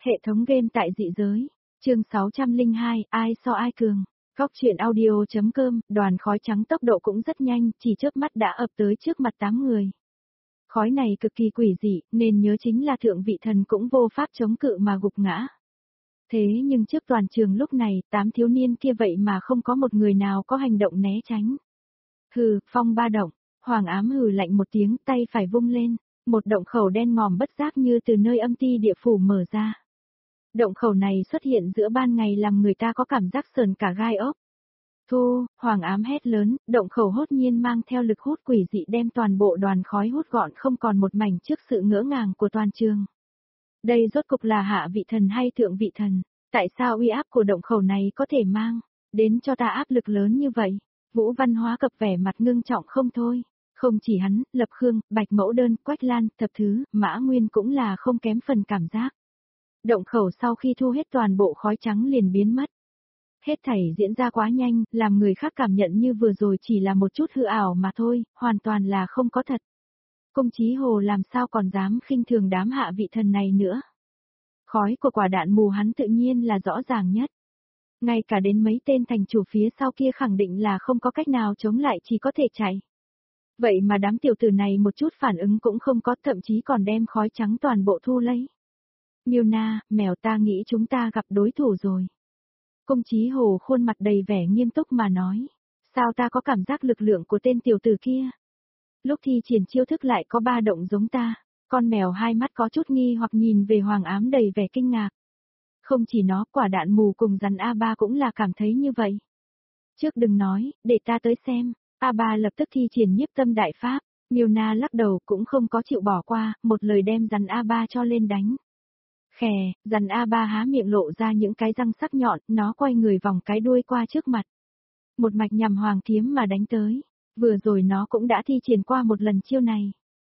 Hệ thống game tại dị giới. Chương 602, ai so ai cường. Góc truyện audio.com, đoàn khói trắng tốc độ cũng rất nhanh, chỉ chớp mắt đã ập tới trước mặt 8 người. Khói này cực kỳ quỷ dị, nên nhớ chính là thượng vị thần cũng vô pháp chống cự mà gục ngã. Thế nhưng trước toàn trường lúc này, 8 thiếu niên kia vậy mà không có một người nào có hành động né tránh. Hừ, phong ba động, Hoàng Ám hừ lạnh một tiếng, tay phải vung lên, một động khẩu đen ngòm bất giác như từ nơi âm ti địa phủ mở ra. Động khẩu này xuất hiện giữa ban ngày làm người ta có cảm giác sờn cả gai ốc. Thu, Hoàng Ám hét lớn, động khẩu hốt nhiên mang theo lực hút quỷ dị đem toàn bộ đoàn khói hút gọn không còn một mảnh trước sự ngỡ ngàng của toàn trường. Đây rốt cục là hạ vị thần hay thượng vị thần, tại sao uy áp của động khẩu này có thể mang đến cho ta áp lực lớn như vậy? Vũ Văn Hóa cập vẻ mặt ngưng trọng không thôi. Không chỉ hắn, Lập Khương, Bạch Mẫu Đơn, Quách Lan, Thập Thứ, Mã Nguyên cũng là không kém phần cảm giác. Động khẩu sau khi thu hết toàn bộ khói trắng liền biến mất. Hết thảy diễn ra quá nhanh, làm người khác cảm nhận như vừa rồi chỉ là một chút hư ảo mà thôi, hoàn toàn là không có thật. Công Chí Hồ làm sao còn dám khinh thường đám hạ vị thần này nữa. Khói của quả đạn mù hắn tự nhiên là rõ ràng nhất. Ngay cả đến mấy tên thành chủ phía sau kia khẳng định là không có cách nào chống lại, chỉ có thể chạy. Vậy mà đám tiểu tử này một chút phản ứng cũng không có, thậm chí còn đem khói trắng toàn bộ thu lấy. Miêu Na, mèo, ta nghĩ chúng ta gặp đối thủ rồi. Công Chí Hồ khuôn mặt đầy vẻ nghiêm túc mà nói. Sao ta có cảm giác lực lượng của tên tiểu tử kia? Lúc thi triển chiêu thức lại có ba động giống ta. Con mèo hai mắt có chút nghi hoặc nhìn về Hoàng Ám đầy vẻ kinh ngạc. Không chỉ nó, quả đạn mù cùng rắn A3 cũng là cảm thấy như vậy. Trước đừng nói, để ta tới xem. A3 lập tức thi triển nhiếp tâm đại pháp. Miêu Na lắc đầu cũng không có chịu bỏ qua, một lời đem rắn A3 cho lên đánh. Khè, rắn A3 há miệng lộ ra những cái răng sắc nhọn, nó quay người vòng cái đuôi qua trước mặt. Một mạch nhằm Hoàng Thiếm mà đánh tới. Vừa rồi nó cũng đã thi triển qua một lần chiêu này.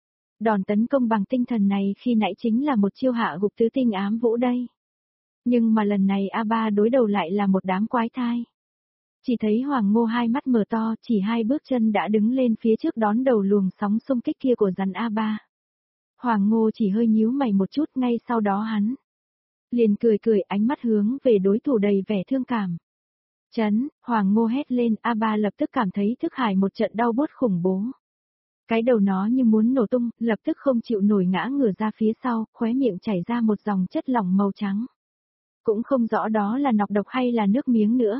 Đòn tấn công bằng tinh thần này khi nãy chính là một chiêu hạ gục tứ tinh ám vũ đây. Nhưng mà lần này A3 đối đầu lại là một đám quái thai. Chỉ thấy Hoàng Ngô hai mắt mở to, chỉ hai bước chân đã đứng lên phía trước đón đầu luồng sóng xung kích kia của rắn A3. Hoàng Ngô chỉ hơi nhíu mày một chút, ngay sau đó hắn liền cười cười, ánh mắt hướng về đối thủ đầy vẻ thương cảm. Chấn, Hoàng Ngô hét lên, A3 lập tức cảm thấy thức hải một trận đau buốt khủng bố. Cái đầu nó như muốn nổ tung, lập tức không chịu nổi ngã ngửa ra phía sau, khóe miệng chảy ra một dòng chất lỏng màu trắng. Cũng không rõ đó là nọc độc hay là nước miếng nữa.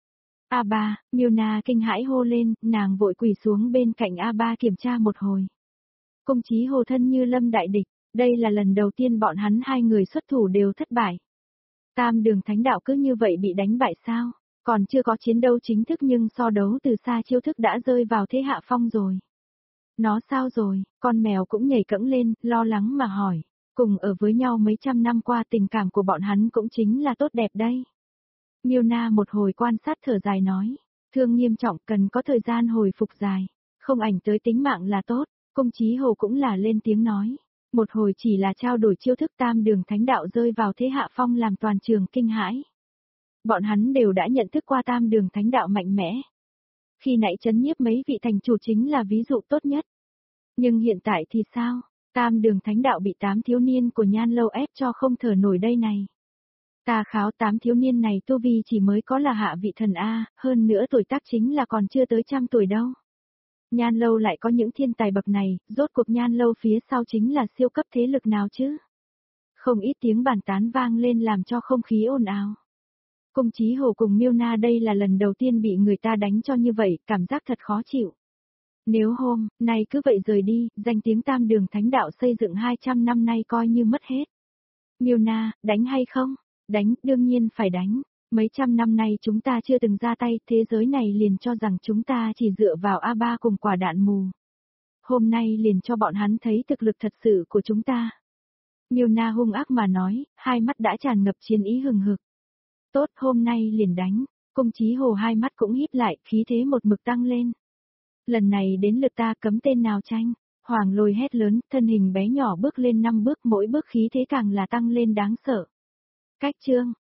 A3, Miêu Na kinh hãi hô lên, nàng vội quỳ xuống bên cạnh A3 kiểm tra một hồi. Công Chí Hồ thân như lâm đại địch, đây là lần đầu tiên bọn hắn hai người xuất thủ đều thất bại. Tam Đường Thánh Đạo cứ như vậy bị đánh bại sao? Còn chưa có chiến đấu chính thức nhưng so đấu từ xa chiêu thức đã rơi vào thế hạ phong rồi. Nó sao rồi? Con mèo cũng nhảy cẫng lên, lo lắng mà hỏi. Cùng ở với nhau mấy trăm năm qua tình cảm của bọn hắn cũng chính là tốt đẹp đây. Miêu Na một hồi quan sát thở dài nói. Thương nghiêm trọng cần có thời gian hồi phục dài. Không ảnh tới tính mạng là tốt. Công Chí Hồ cũng là lên tiếng nói. Một hồi chỉ là trao đổi chiêu thức Tam Đường Thánh Đạo rơi vào thế hạ phong làm toàn trường kinh hãi. Bọn hắn đều đã nhận thức qua Tam Đường Thánh Đạo mạnh mẽ. Khi nãy chấn nhiếp mấy vị thành chủ chính là ví dụ tốt nhất. Nhưng hiện tại thì sao? Tam Đường Thánh Đạo bị 8 thiếu niên của Nhan Lâu ép cho không thở nổi đây này. Ta kháo 8 thiếu niên này tu vi chỉ mới có là hạ vị thần A, hơn nữa tuổi tác chính là còn chưa tới 100 tuổi đâu. Nhan Lâu lại có những thiên tài bậc này, rốt cuộc Nhan Lâu phía sau chính là siêu cấp thế lực nào chứ? Không ít tiếng bàn tán vang lên làm cho không khí ồn ào. Công Chí Hồ cùng Miêu Na đây là lần đầu tiên bị người ta đánh cho như vậy, cảm giác thật khó chịu. Nếu hôm nay cứ vậy rời đi, danh tiếng Tam Đường Thánh Đạo xây dựng 200 năm nay coi như mất hết. Miêu Na, đánh hay không? Đánh, đương nhiên phải đánh. Mấy trăm năm nay chúng ta chưa từng ra tay, thế giới này liền cho rằng chúng ta chỉ dựa vào A3 cùng quả đạn mù. Hôm nay liền cho bọn hắn thấy thực lực thật sự của chúng ta. Miêu Na hung ác mà nói, hai mắt đã tràn ngập chiến ý hừng hực. Tốt, hôm nay liền đánh. Công Chí Hồ hai mắt cũng híp lại, khí thế một mực tăng lên. Lần này đến lượt ta, cấm tên nào tranh. Hoàng Lôi hét lớn, thân hình bé nhỏ bước lên 5 bước, mỗi bước khí thế càng là tăng lên đáng sợ. Cách chương,